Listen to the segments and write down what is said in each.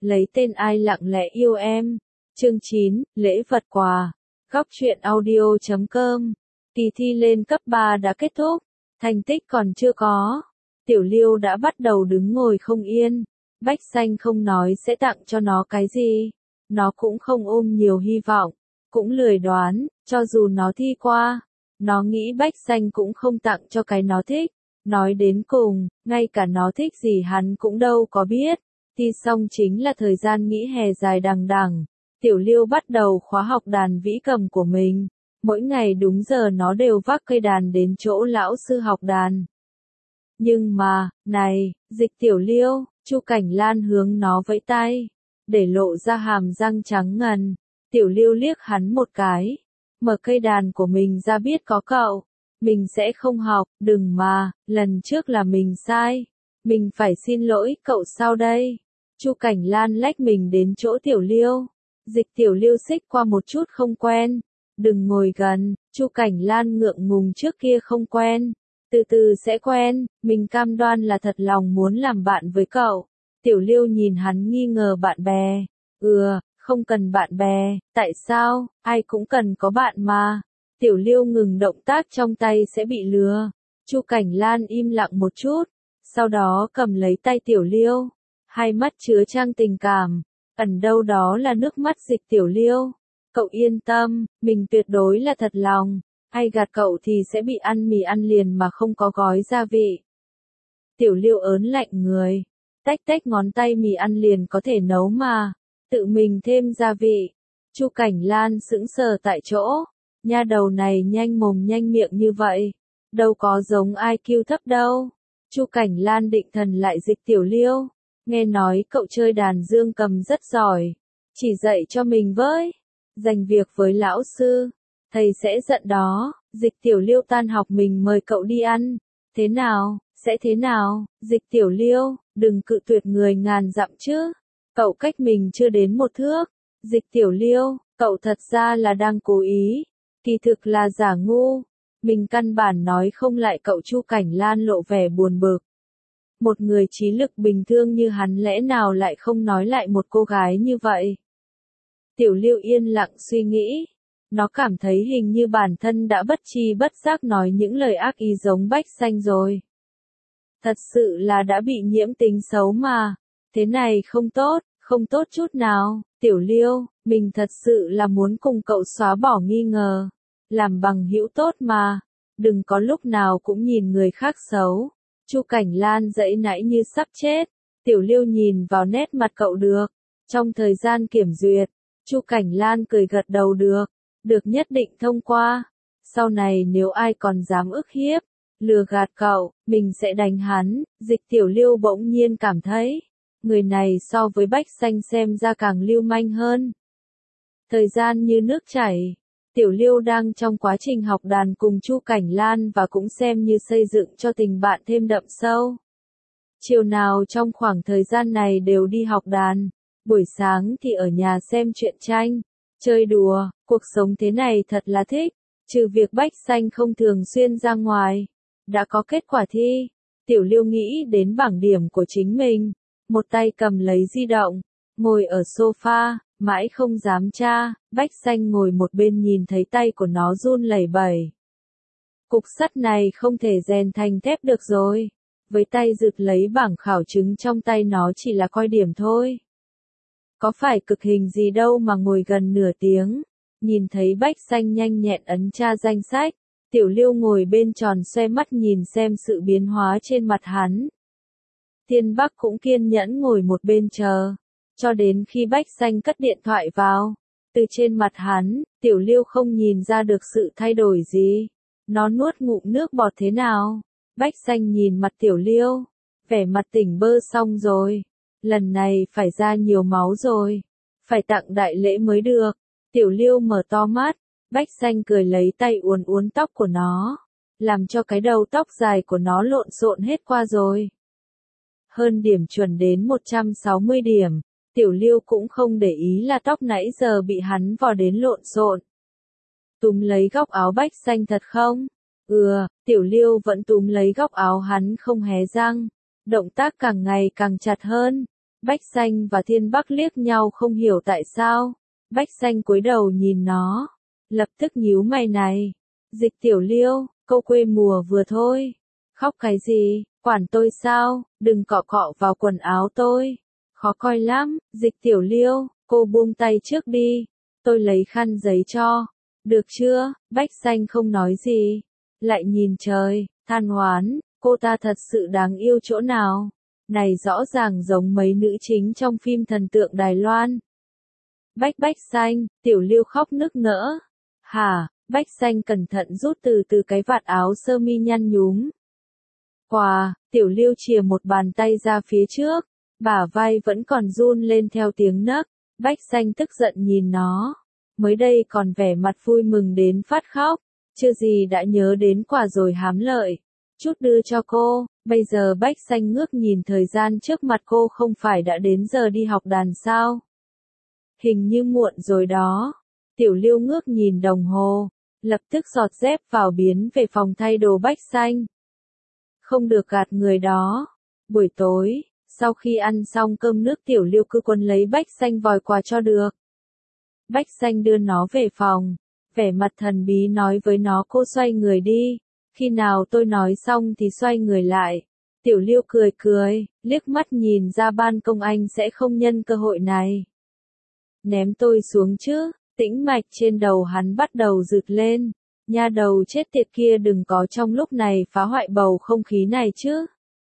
lấy tên ai lặng lẽ yêu em. Chương 9, lễ vật quà. Góc truyện audio.com. Kỳ thi lên cấp 3 đã kết thúc, thành tích còn chưa có. Tiểu Liêu đã bắt đầu đứng ngồi không yên. Bách Xanh không nói sẽ tặng cho nó cái gì. Nó cũng không ôm nhiều hy vọng, cũng lười đoán, cho dù nó thi qua. Nó nghĩ Bách Xanh cũng không tặng cho cái nó thích. Nói đến cùng, ngay cả nó thích gì hắn cũng đâu có biết. Thi xong chính là thời gian nghỉ hè dài đằng đẵng. Tiểu Liêu bắt đầu khóa học đàn vĩ cầm của mình. Mỗi ngày đúng giờ nó đều vác cây đàn đến chỗ lão sư học đàn. Nhưng mà, này, Dịch Tiểu Liêu, Chu Cảnh Lan hướng nó vẫy tay, để lộ ra hàm răng trắng ngần. Tiểu Liêu liếc hắn một cái, mở cây đàn của mình ra biết có cậu. Mình sẽ không học, đừng mà, lần trước là mình sai. Mình phải xin lỗi cậu sau đây. Chu Cảnh Lan lách mình đến chỗ Tiểu Liêu. Dịch Tiểu Liêu xích qua một chút không quen. Đừng ngồi gần, Chu Cảnh Lan ngượng ngùng trước kia không quen. Từ từ sẽ quen, mình cam đoan là thật lòng muốn làm bạn với cậu. Tiểu Liêu nhìn hắn nghi ngờ bạn bè. Không cần bạn bè, tại sao, ai cũng cần có bạn mà. Tiểu Liêu ngừng động tác trong tay sẽ bị lừa. Chu Cảnh Lan im lặng một chút, sau đó cầm lấy tay Tiểu Liêu. Hai mắt chứa chan tình cảm, ẩn đâu đó là nước mắt Dịch Tiểu Liêu. Cậu yên tâm, mình tuyệt đối là thật lòng. Ai gạt cậu thì sẽ bị ăn mì ăn liền mà không có gói gia vị. Tiểu Liêu ớn lạnh người. Tách tách ngón tay mì ăn liền có thể nấu mà. Tự mình thêm gia vị. Chu Cảnh Lan sững sờ tại chỗ. Nha đầu này nhanh mồm nhanh miệng như vậy. Đâu có giống IQ thấp đâu. Chu Cảnh Lan định thần lại Dịch Tiểu Liêu. Nghe nói cậu chơi đàn dương cầm rất giỏi. Chỉ dạy cho mình với. Dành việc với lão sư. Thầy sẽ giận đó. Dịch Tiểu Liêu tan học mình mời cậu đi ăn. Thế nào, sẽ thế nào? Dịch Tiểu Liêu, đừng cự tuyệt người ngàn dặm chứ. Cậu cách mình chưa đến một thước. Dịch Tiểu Liêu, cậu thật ra là đang cố ý. Kỳ thực là giả ngu. Mình căn bản nói không lại cậu. Chu Cảnh Lan lộ vẻ buồn bực. Một người trí lực bình thường như hắn lẽ nào lại không nói lại một cô gái như vậy? Tiểu Liêu yên lặng suy nghĩ. Nó cảm thấy hình như bản thân đã bất tri bất giác nói những lời ác ý giống Bách Xanh rồi. Thật sự là đã bị nhiễm tính xấu mà. Thế này không tốt, không tốt chút nào. Tiểu Liêu, mình thật sự là muốn cùng cậu xóa bỏ nghi ngờ. Làm bằng hữu tốt mà. Đừng có lúc nào cũng nhìn người khác xấu. Chu Cảnh Lan dãy nãy như sắp chết. Tiểu Liêu nhìn vào nét mặt cậu được. Trong thời gian kiểm duyệt, Chu Cảnh Lan cười gật đầu được. Được nhất định thông qua. Sau này nếu ai còn dám ức hiếp, lừa gạt cậu, mình sẽ đánh hắn. Dịch Tiểu Liêu bỗng nhiên cảm thấy, người này so với Bách Xanh xem ra càng lưu manh hơn. Thời gian như nước chảy. Tiểu Liêu đang trong quá trình học đàn cùng Chu Cảnh Lan và cũng xem như xây dựng cho tình bạn thêm đậm sâu. Chiều nào trong khoảng thời gian này đều đi học đàn, buổi sáng thì ở nhà xem truyện tranh, chơi đùa, cuộc sống thế này thật là thích, trừ việc Bách Xanh không thường xuyên ra ngoài. Đã có kết quả thi, Tiểu Liêu nghĩ đến bảng điểm của chính mình, một tay cầm lấy di động, ngồi ở sofa, mãi không dám tra. Bách Xanh ngồi một bên nhìn thấy tay của nó run lẩy bẩy. Cục sắt này không thể rèn thành thép được rồi. Với tay rực lấy bảng khảo chứng trong tay nó chỉ là coi điểm thôi. Có phải cực hình gì đâu mà ngồi gần nửa tiếng. Nhìn thấy Bách Xanh nhanh nhẹn ấn tra danh sách. Tiểu Liêu ngồi bên tròn xoe mắt nhìn xem sự biến hóa trên mặt hắn. Thiên Bắc cũng kiên nhẫn ngồi một bên chờ. Cho đến khi Bách Xanh cất điện thoại vào. Từ trên mặt hắn, Tiểu Liêu không nhìn ra được sự thay đổi gì. Nó nuốt ngụm nước bọt thế nào? Bách Xanh nhìn mặt Tiểu Liêu. Vẻ mặt tỉnh bơ xong rồi. Lần này phải ra nhiều máu rồi. Phải tặng đại lễ mới được. Tiểu Liêu mở to mắt. Bách Xanh cười lấy tay uốn uốn tóc của nó. Làm cho cái đầu tóc dài của nó lộn xộn hết qua rồi. Hơn điểm chuẩn đến 160 điểm. Tiểu Liêu cũng không để ý là tóc nãy giờ bị hắn vò đến lộn xộn. Túm lấy góc áo Bách Xanh thật không? Tiểu Liêu vẫn túm lấy góc áo hắn không hé răng. Động tác càng ngày càng chặt hơn. Bách Xanh và Thiên Bắc liếc nhau không hiểu tại sao. Bách Xanh cúi đầu nhìn nó, lập tức nhíu mày này. Dịch Tiểu Liêu, câu quê mùa vừa thôi. Khóc cái gì, quản tôi sao, đừng cọ cọ vào quần áo tôi. Khó coi lắm, Dịch Tiểu Liêu, cô buông tay trước đi. Tôi lấy khăn giấy cho. Được chưa, Bách Xanh không nói gì. Lại nhìn trời, than oán, cô ta thật sự đáng yêu chỗ nào. Này rõ ràng giống mấy nữ chính trong phim thần tượng Đài Loan. Bách Xanh, Tiểu Liêu khóc nức nở. Hả, Bách Xanh cẩn thận rút từ cái vạt áo sơ mi nhăn nhúm. Quà, Tiểu Liêu chìa một bàn tay ra phía trước, bả vai vẫn còn run lên theo tiếng nấc. Bách Xanh tức giận nhìn nó. Mới đây còn vẻ mặt vui mừng đến phát khóc, chưa gì đã nhớ đến quà rồi hám lợi. Chút đưa cho cô, bây giờ Bách Xanh ngước nhìn thời gian trước mặt cô, không phải đã đến giờ đi học đàn sao? Hình như muộn rồi đó. Tiểu Liêu ngước nhìn đồng hồ, lập tức giọt dép vào biến về phòng thay đồ Bách Xanh. Không được gạt người đó. Buổi tối, sau khi ăn xong cơm nước Tiểu Liêu cứ quấn lấy Bách Xanh vòi quà cho được. Bách Xanh đưa nó về phòng, vẻ mặt thần bí nói với nó, cô xoay người đi. Khi nào tôi nói xong thì xoay người lại. Tiểu Liêu cười, liếc mắt nhìn ra ban công, anh sẽ không nhân cơ hội này. Ném tôi xuống chứ, tĩnh mạch trên đầu hắn bắt đầu rực lên. Nha đầu chết tiệt kia, đừng có trong lúc này phá hoại bầu không khí này chứ.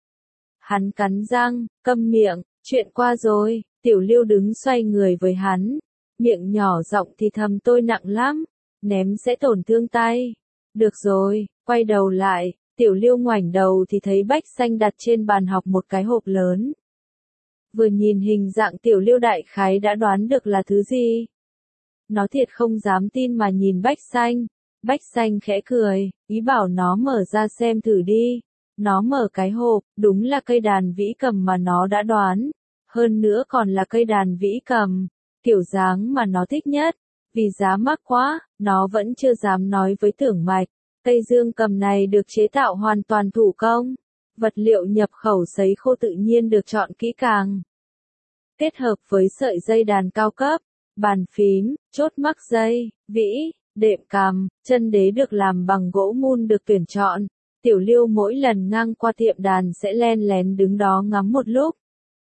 Hắn cắn răng, câm miệng, chuyện qua rồi. Tiểu Liêu đứng xoay người với hắn, miệng nhỏ giọng thì thầm, tôi nặng lắm, ném sẽ tổn thương tay. Được rồi, quay đầu lại, Tiểu Liêu ngoảnh đầu thì thấy Bách Xanh đặt trên bàn học một cái hộp lớn. Vừa nhìn hình dạng Tiểu Liêu đại khái đã đoán được là thứ gì. Nó thiệt không dám tin mà nhìn Bách Xanh. Bách Xanh khẽ cười, ý bảo nó mở ra xem thử đi. Nó mở cái hộp, đúng là cây đàn vĩ cầm mà nó đã đoán. Hơn nữa còn là cây đàn vĩ cầm, kiểu dáng mà nó thích nhất. Vì giá mắc quá, nó vẫn chưa dám nói với Tưởng Mạch. Cây dương cầm này được chế tạo hoàn toàn thủ công. Vật liệu nhập khẩu sấy khô tự nhiên được chọn kỹ càng. Kết hợp với sợi dây đàn cao cấp, bàn phím, chốt mắc dây, vĩ, đệm cằm, chân đế được làm bằng gỗ mun được tuyển chọn. Tiểu Liêu mỗi lần ngang qua tiệm đàn sẽ len lén đứng đó ngắm một lúc.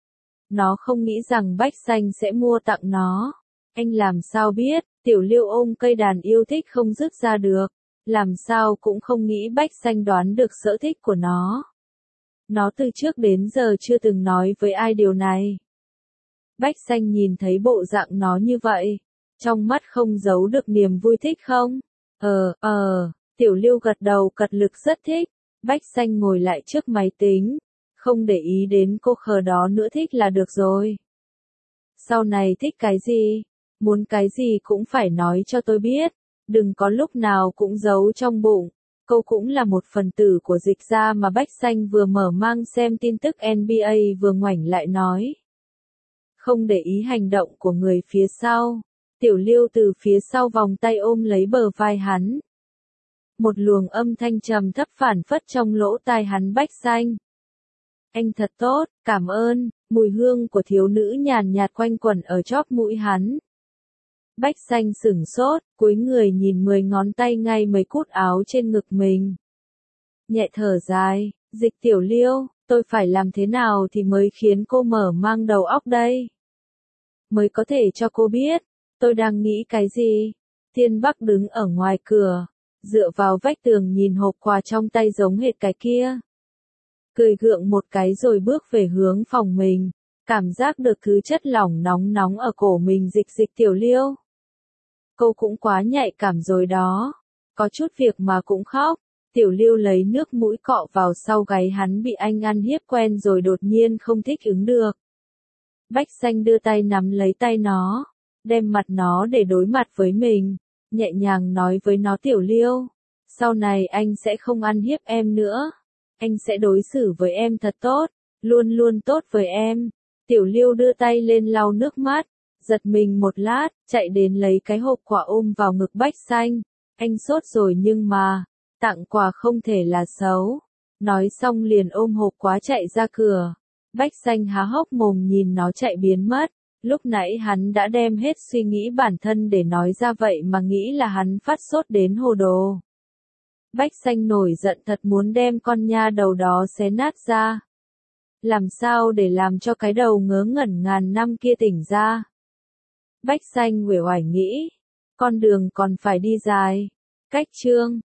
Nó không nghĩ rằng Bách Xanh sẽ mua tặng nó. Anh làm sao biết, Tiểu Liêu ôm cây đàn yêu thích không dứt ra được. Làm sao cũng không nghĩ Bách Xanh đoán được sở thích của nó. Nó từ trước đến giờ chưa từng nói với ai điều này. Bách Xanh nhìn thấy bộ dạng nó như vậy, trong mắt không giấu được niềm vui thích không? Tiểu Liêu gật đầu cật lực rất thích. Bách Xanh ngồi lại trước máy tính, không để ý đến cô khờ đó nữa, thích là được rồi. Sau này thích cái gì, muốn cái gì cũng phải nói cho tôi biết, đừng có lúc nào cũng giấu trong bụng. Cô cũng là một phần tử của Dịch gia mà. Bách Xanh vừa mở mang xem tin tức NBA vừa ngoảnh lại nói. Không để ý hành động của người phía sau, Tiểu Liêu từ phía sau vòng tay ôm lấy bờ vai hắn. Một luồng âm thanh trầm thấp phản phất trong lỗ tai hắn. Bách Xanh, anh thật tốt, cảm ơn. Mùi hương của thiếu nữ nhàn nhạt quanh quẩn ở chóp mũi hắn. Bách Xanh sửng sốt, cúi người nhìn 10 ngón tay ngay mấy cút áo trên ngực mình. Nhẹ thở dài, Dịch Tiểu Liêu, tôi phải làm thế nào thì mới khiến cô mở mang đầu óc đây? Mới có thể cho cô biết, tôi đang nghĩ cái gì? Thiên Bắc đứng ở ngoài cửa, dựa vào vách tường nhìn hộp quà trong tay giống hệt cái kia. Cười gượng một cái rồi bước về hướng phòng mình, cảm giác được thứ chất lỏng nóng nóng ở cổ mình. Dịch Tiểu Liêu, cô cũng quá nhạy cảm rồi đó, có chút việc mà cũng khóc. Tiểu Liêu lấy nước mũi cọ vào sau gáy hắn, bị anh ăn hiếp quen rồi đột nhiên không thích ứng được. Bách Xanh đưa tay nắm lấy tay nó, đem mặt nó để đối mặt với mình, nhẹ nhàng nói với nó, Tiểu Liêu, sau này anh sẽ không ăn hiếp em nữa, anh sẽ đối xử với em thật tốt, luôn luôn tốt với em. Tiểu Liêu đưa tay lên lau nước mắt, giật mình một lát, chạy đến lấy cái hộp quà ôm vào ngực Bách Xanh. Anh sốt rồi nhưng mà, tặng quà không thể là xấu. Nói xong liền ôm hộp quà chạy ra cửa. Bách Xanh há hốc mồm nhìn nó chạy biến mất. Lúc nãy hắn đã đem hết suy nghĩ bản thân để nói ra vậy mà nghĩ là hắn phát sốt đến hồ đồ. Bách Xanh nổi giận thật muốn đem con nha đầu đó xé nát ra. Làm sao để làm cho cái đầu ngớ ngẩn ngàn năm kia tỉnh ra? Bách Xanh uể oải nghĩ. Con đường còn phải đi dài. Cách chương